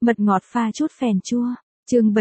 Mật ngọt pha chút phèn chua. Chương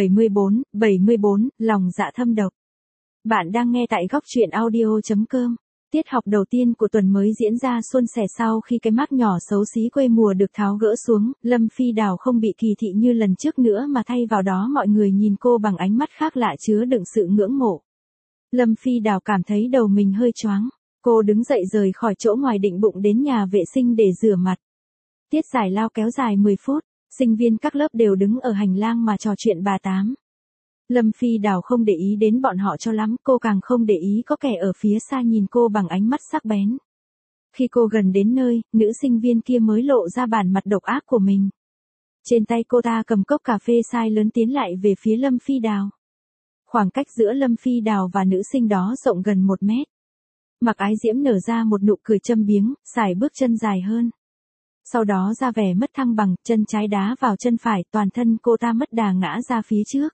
74, lòng dạ thâm độc. Bạn đang nghe tại góc truyện audio.com. Tiết học đầu tiên của tuần mới diễn ra suôn sẻ sau khi cái mác nhỏ xấu xí quê mùa được tháo gỡ xuống, Lâm Phi Đào không bị kỳ thị như lần trước nữa mà thay vào đó mọi người nhìn cô bằng ánh mắt khác lạ chứa đựng sự ngưỡng mộ. Lâm Phi Đào cảm thấy đầu mình hơi choáng. Cô đứng dậy rời khỏi chỗ ngoài định bụng đến nhà vệ sinh để rửa mặt. Tiết giải lao kéo dài 10 phút. Sinh viên các lớp đều đứng ở hành lang mà trò chuyện bà tám. Lâm Phi Đào không để ý đến bọn họ cho lắm, cô càng không để ý có kẻ ở phía xa nhìn cô bằng ánh mắt sắc bén. Khi cô gần đến nơi, nữ sinh viên kia mới lộ ra bản mặt độc ác của mình. Trên tay cô ta cầm cốc cà phê size lớn tiến lại về phía Lâm Phi Đào. Khoảng cách giữa Lâm Phi Đào và nữ sinh đó rộng gần 1 mét. Mạc Ái Diễm nở ra một nụ cười châm biếm, sải bước chân dài hơn. Sau đó ra vẻ mất thăng bằng, chân trái đá vào chân phải, toàn thân cô ta mất đà ngã ra phía trước.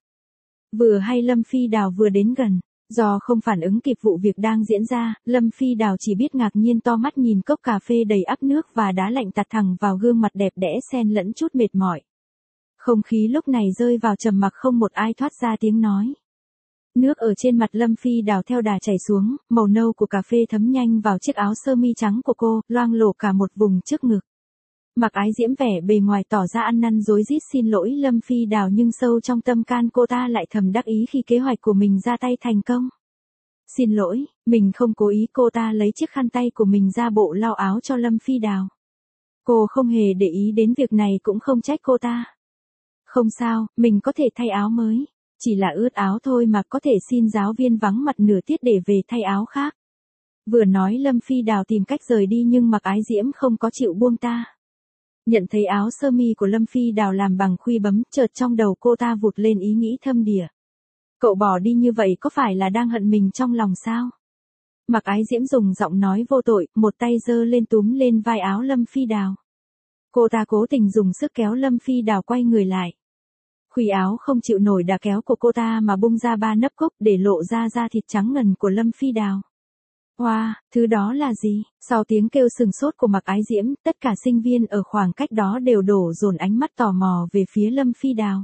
Vừa hay Lâm Phi Đào vừa đến gần, do không phản ứng kịp vụ việc đang diễn ra, Lâm Phi Đào chỉ biết ngạc nhiên to mắt nhìn cốc cà phê đầy ắp nước và đá lạnh tạt thẳng vào gương mặt đẹp đẽ xen lẫn chút mệt mỏi. Không khí lúc này rơi vào trầm mặc, không một ai thoát ra tiếng nói. Nước ở trên mặt Lâm Phi Đào theo đà chảy xuống, màu nâu của cà phê thấm nhanh vào chiếc áo sơ mi trắng của cô, loang lổ cả một vùng trước ngực. Mạc Ái Diễm vẻ bề ngoài tỏ ra ăn năn rối rít xin lỗi Lâm Phi Đào, nhưng sâu trong tâm can cô ta lại thầm đắc ý khi kế hoạch của mình ra tay thành công. Xin lỗi, mình không cố ý. Cô ta lấy chiếc khăn tay của mình ra bộ lau áo cho Lâm Phi Đào. Cô không hề để ý đến việc này cũng không trách cô ta. Không sao, mình có thể thay áo mới. Chỉ là ướt áo thôi mà, có thể xin giáo viên vắng mặt nửa tiết để về thay áo khác. Vừa nói Lâm Phi Đào tìm cách rời đi nhưng Mạc Ái Diễm không có chịu buông ta. Nhận thấy áo sơ mi của Lâm Phi Đào làm bằng khuy bấm, chợt trong đầu cô ta vụt lên ý nghĩ thâm đìa. Cậu bỏ đi như vậy có phải là đang hận mình trong lòng sao? Mạc Ái Diễm dùng giọng nói vô tội, một tay giơ lên túm lên vai áo Lâm Phi Đào. Cô ta cố tình dùng sức kéo Lâm Phi Đào quay người lại. Khuy áo không chịu nổi đà kéo của cô ta mà bung ra 3 nấc cúc để lộ ra da thịt trắng ngần của Lâm Phi Đào. Wow, thứ đó là gì? Sau tiếng kêu sừng sốt của Mạc Ái Diễm, tất cả sinh viên ở khoảng cách đó đều đổ dồn ánh mắt tò mò về phía Lâm Phi Đào.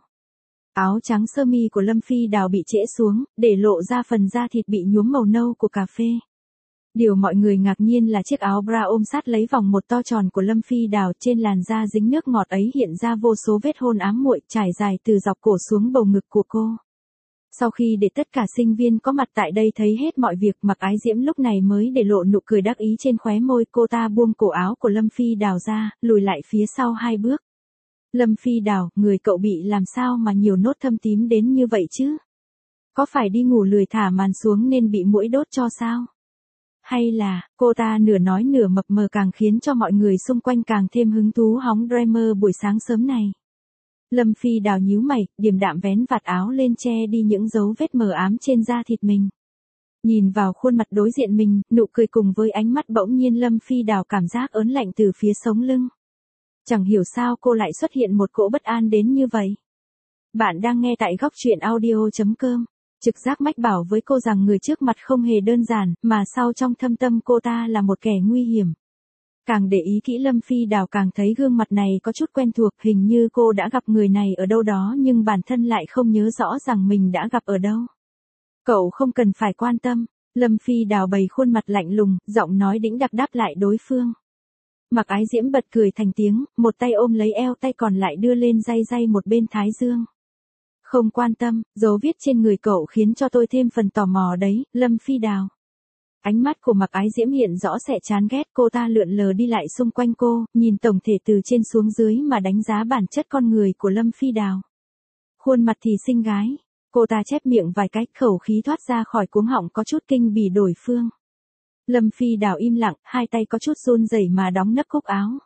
Áo trắng sơ mi của Lâm Phi Đào bị trễ xuống, để lộ ra phần da thịt bị nhuốm màu nâu của cà phê. Điều mọi người ngạc nhiên là chiếc áo bra ôm sát lấy vòng một to tròn của Lâm Phi Đào, trên làn da dính nước ngọt ấy hiện ra vô số vết hôn ám muội trải dài từ dọc cổ xuống bầu ngực của cô. Sau khi để tất cả sinh viên có mặt tại đây thấy hết mọi việc, Mạc Ái Diễm lúc này mới để lộ nụ cười đắc ý trên khóe môi. Cô ta buông cổ áo của Lâm Phi Đào ra, lùi lại phía sau 2 bước. Lâm Phi Đào, người cậu bị làm sao mà nhiều nốt thâm tím đến như vậy chứ? Có phải đi ngủ lười thả màn xuống nên bị muỗi đốt cho sao? Hay là, cô ta nửa nói nửa mập mờ càng khiến cho mọi người xung quanh càng thêm hứng thú hóng Dreamer buổi sáng sớm này. Lâm Phi Đào nhíu mày, điềm đạm vén vạt áo lên che đi những dấu vết mờ ám trên da thịt mình. Nhìn vào khuôn mặt đối diện mình, nụ cười cùng với ánh mắt, bỗng nhiên Lâm Phi Đào cảm giác ớn lạnh từ phía sống lưng. Chẳng hiểu sao cô lại xuất hiện một cỗ bất an đến như vậy. Bạn đang nghe tại góc truyện audio.com. Trực giác mách bảo với cô rằng người trước mặt không hề đơn giản, mà sau trong thâm tâm cô ta là một kẻ nguy hiểm. Càng để ý kỹ Lâm Phi Đào càng thấy gương mặt này có chút quen thuộc, hình như cô đã gặp người này ở đâu đó nhưng bản thân lại không nhớ rõ rằng mình đã gặp ở đâu. Cậu không cần phải quan tâm. Lâm Phi Đào bày khuôn mặt lạnh lùng, giọng nói đĩnh đặc đáp lại đối phương. Mạc Ái Diễm bật cười thành tiếng, một tay ôm lấy eo, tay còn lại đưa lên day một bên thái dương. Không quan tâm, dấu viết trên người cậu khiến cho tôi thêm phần tò mò đấy, Lâm Phi Đào. Ánh mắt của Mạc Ái Diễm hiện rõ sẽ chán ghét, cô ta lượn lờ đi lại xung quanh cô, nhìn tổng thể từ trên xuống dưới mà đánh giá bản chất con người của Lâm Phi Đào. Khuôn mặt thì xinh gái, cô ta chép miệng vài cái, khẩu khí thoát ra khỏi cuống họng có chút kinh bỉ đổi phương. Lâm Phi Đào im lặng, hai tay có chút run rẩy mà đóng nấc cúc áo.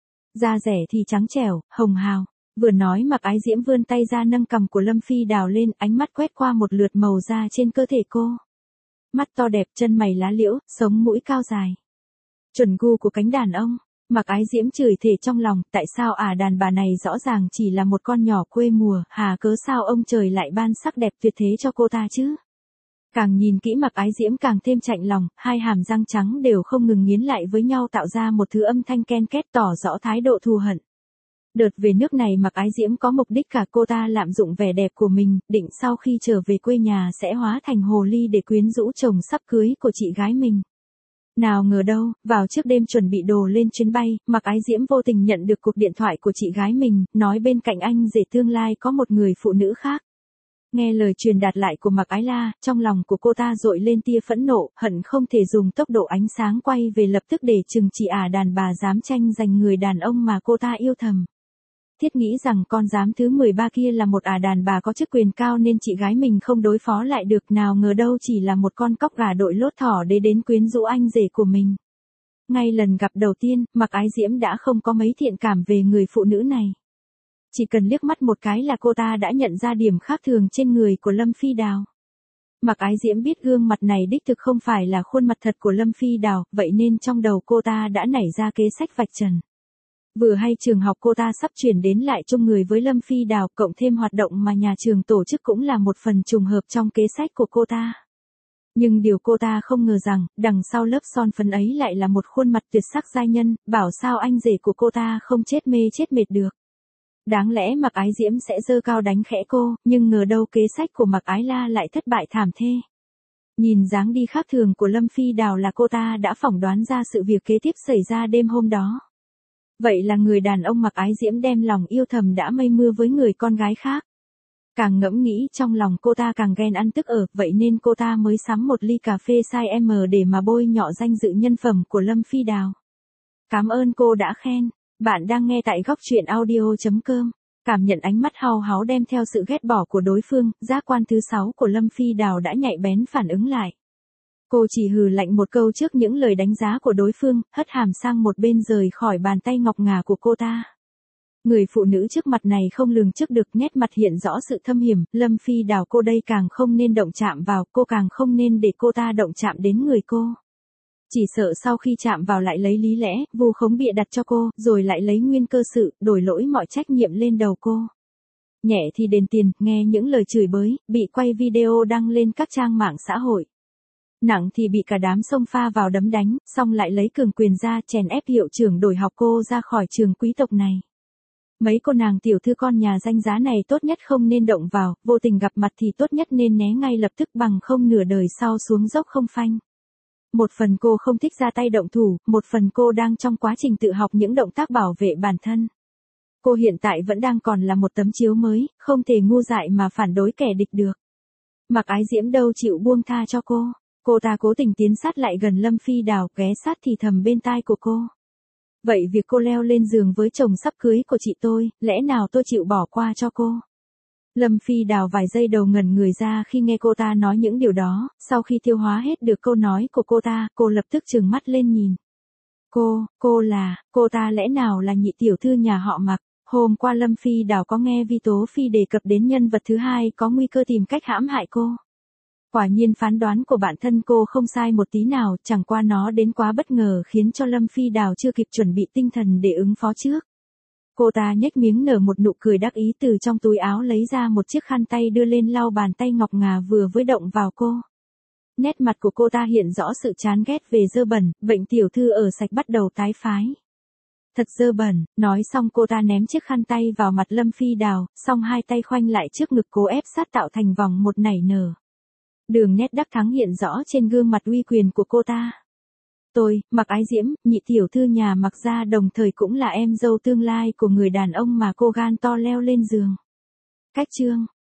Da rẻ thì trắng trẻo, hồng hào. Vừa nói Mạc Ái Diễm vươn tay ra nâng cằm của Lâm Phi Đào lên, ánh mắt quét qua một lượt màu da trên cơ thể cô. Mắt to đẹp, chân mày lá liễu, sống mũi cao dài. Chuẩn gu của cánh đàn ông. Mạc Ái Diễm chửi thề trong lòng, tại sao đàn bà này rõ ràng chỉ là một con nhỏ quê mùa, hà cớ sao ông trời lại ban sắc đẹp tuyệt thế cho cô ta chứ? Càng nhìn kỹ Mạc Ái Diễm càng thêm chạnh lòng, hai hàm răng trắng đều không ngừng nghiến lại với nhau tạo ra một thứ âm thanh ken két tỏ rõ thái độ thù hận. Đợt về nước này Mạc Ái Diễm có mục đích cả cô ta lạm dụng vẻ đẹp của mình, định sau khi trở về quê nhà sẽ hóa thành hồ ly để quyến rũ chồng sắp cưới của chị gái mình. Nào ngờ đâu, vào trước đêm chuẩn bị đồ lên chuyến bay, Mạc Ái Diễm vô tình nhận được cuộc điện thoại của chị gái mình, nói bên cạnh anh rể tương lai có một người phụ nữ khác. Nghe lời truyền đạt lại của Mạc Ái La, trong lòng của cô ta dội lên tia phẫn nộ, hận không thể dùng tốc độ ánh sáng quay về lập tức để trừng trị đàn bà dám tranh giành người đàn ông mà cô ta yêu thầm. Thiết nghĩ rằng con giám thứ 13 kia là một đàn bà có chức quyền cao nên chị gái mình không đối phó lại được, nào ngờ đâu chỉ là một con cóc gà đội lốt thỏ để đến quyến rũ anh rể của mình. Ngay lần gặp đầu tiên, Mạc Ái Diễm đã không có mấy thiện cảm về người phụ nữ này. Chỉ cần liếc mắt một cái là cô ta đã nhận ra điểm khác thường trên người của Lâm Phi Đào. Mạc Ái Diễm biết gương mặt này đích thực không phải là khuôn mặt thật của Lâm Phi Đào, vậy nên trong đầu cô ta đã nảy ra kế sách vạch trần. Vừa hay trường học cô ta sắp chuyển đến lại chung người với Lâm Phi Đào, cộng thêm hoạt động mà nhà trường tổ chức cũng là một phần trùng hợp trong kế sách của cô ta. Nhưng điều cô ta không ngờ rằng, đằng sau lớp son phấn ấy lại là một khuôn mặt tuyệt sắc giai nhân, bảo sao anh rể của cô ta không chết mê chết mệt được. Đáng lẽ Mạc Ái Diễm sẽ giơ cao đánh khẽ cô, nhưng ngờ đâu kế sách của Mạc Ái La lại thất bại thảm thê. Nhìn dáng đi khác thường của Lâm Phi Đào là cô ta đã phỏng đoán ra sự việc kế tiếp xảy ra đêm hôm đó. Vậy là người đàn ông Mạc Ái Diễm đem lòng yêu thầm đã mây mưa với người con gái khác. Càng ngẫm nghĩ trong lòng cô ta càng ghen ăn tức ở, vậy nên cô ta mới sắm một ly cà phê size M để mà bôi nhọ danh dự nhân phẩm của Lâm Phi Đào. Cảm ơn cô đã khen. Bạn đang nghe tại góc truyện audio.com. Cảm nhận ánh mắt hao háo đem theo sự ghét bỏ của đối phương, giác quan thứ 6 của Lâm Phi Đào đã nhạy bén phản ứng lại. Cô chỉ hừ lạnh một câu trước những lời đánh giá của đối phương, hất hàm sang một bên rời khỏi bàn tay ngọc ngà của cô ta. Người phụ nữ trước mặt này không lường trước được, nét mặt hiện rõ sự thâm hiểm, Lâm Phi Đào cô đây càng không nên động chạm vào, cô càng không nên để cô ta động chạm đến người cô. Chỉ sợ sau khi chạm vào lại lấy lý lẽ, vu khống bịa đặt cho cô, rồi lại lấy nguyên cơ sự, đổi lỗi mọi trách nhiệm lên đầu cô. Nhẹ thì đền tiền, nghe những lời chửi bới, bị quay video đăng lên các trang mạng xã hội. Nặng thì bị cả đám xông pha vào đấm đánh, xong lại lấy cường quyền ra chèn ép hiệu trưởng đổi học cô ra khỏi trường quý tộc này. Mấy cô nàng tiểu thư con nhà danh giá này tốt nhất không nên động vào, vô tình gặp mặt thì tốt nhất nên né ngay lập tức, bằng không nửa đời sau xuống dốc không phanh. Một phần cô không thích ra tay động thủ, một phần cô đang trong quá trình tự học những động tác bảo vệ bản thân. Cô hiện tại vẫn đang còn là một tấm chiếu mới, không thể ngu dại mà phản đối kẻ địch được. Mạc Ái Diễm đâu chịu buông tha cho cô. Cô ta cố tình tiến sát lại gần Lâm Phi Đào, ghé sát thì thầm bên tai của cô. Vậy việc cô leo lên giường với chồng sắp cưới của chị tôi, lẽ nào tôi chịu bỏ qua cho cô? Lâm Phi Đào vài giây đầu ngẩn người ra khi nghe cô ta nói những điều đó, sau khi tiêu hóa hết được câu nói của cô lập tức trừng mắt lên nhìn. Cô ta lẽ nào là nhị tiểu thư nhà họ Mạc? Hôm qua Lâm Phi Đào có nghe Vi Tố Phi đề cập đến nhân vật thứ hai có nguy cơ tìm cách hãm hại cô. Quả nhiên phán đoán của bản thân cô không sai một tí nào, chẳng qua nó đến quá bất ngờ khiến cho Lâm Phi Đào chưa kịp chuẩn bị tinh thần để ứng phó trước. Cô ta nhếch miếng nở một nụ cười đắc ý, từ trong túi áo lấy ra một chiếc khăn tay đưa lên lau bàn tay ngọc ngà vừa mới động vào cô. Nét mặt của cô ta hiện rõ sự chán ghét về dơ bẩn, bệnh tiểu thư ở sạch bắt đầu tái phái. Thật dơ bẩn, nói xong cô ta ném chiếc khăn tay vào mặt Lâm Phi Đào, xong hai tay khoanh lại trước ngực cố ép sát tạo thành vòng một nảy nở. Đường nét đắc thắng hiện rõ trên gương mặt uy quyền của cô ta. Tôi, Mạc Ái Diễm, nhị tiểu thư nhà Mạc gia, đồng thời cũng là em dâu tương lai của người đàn ông mà cô gan to leo lên giường. Cách chương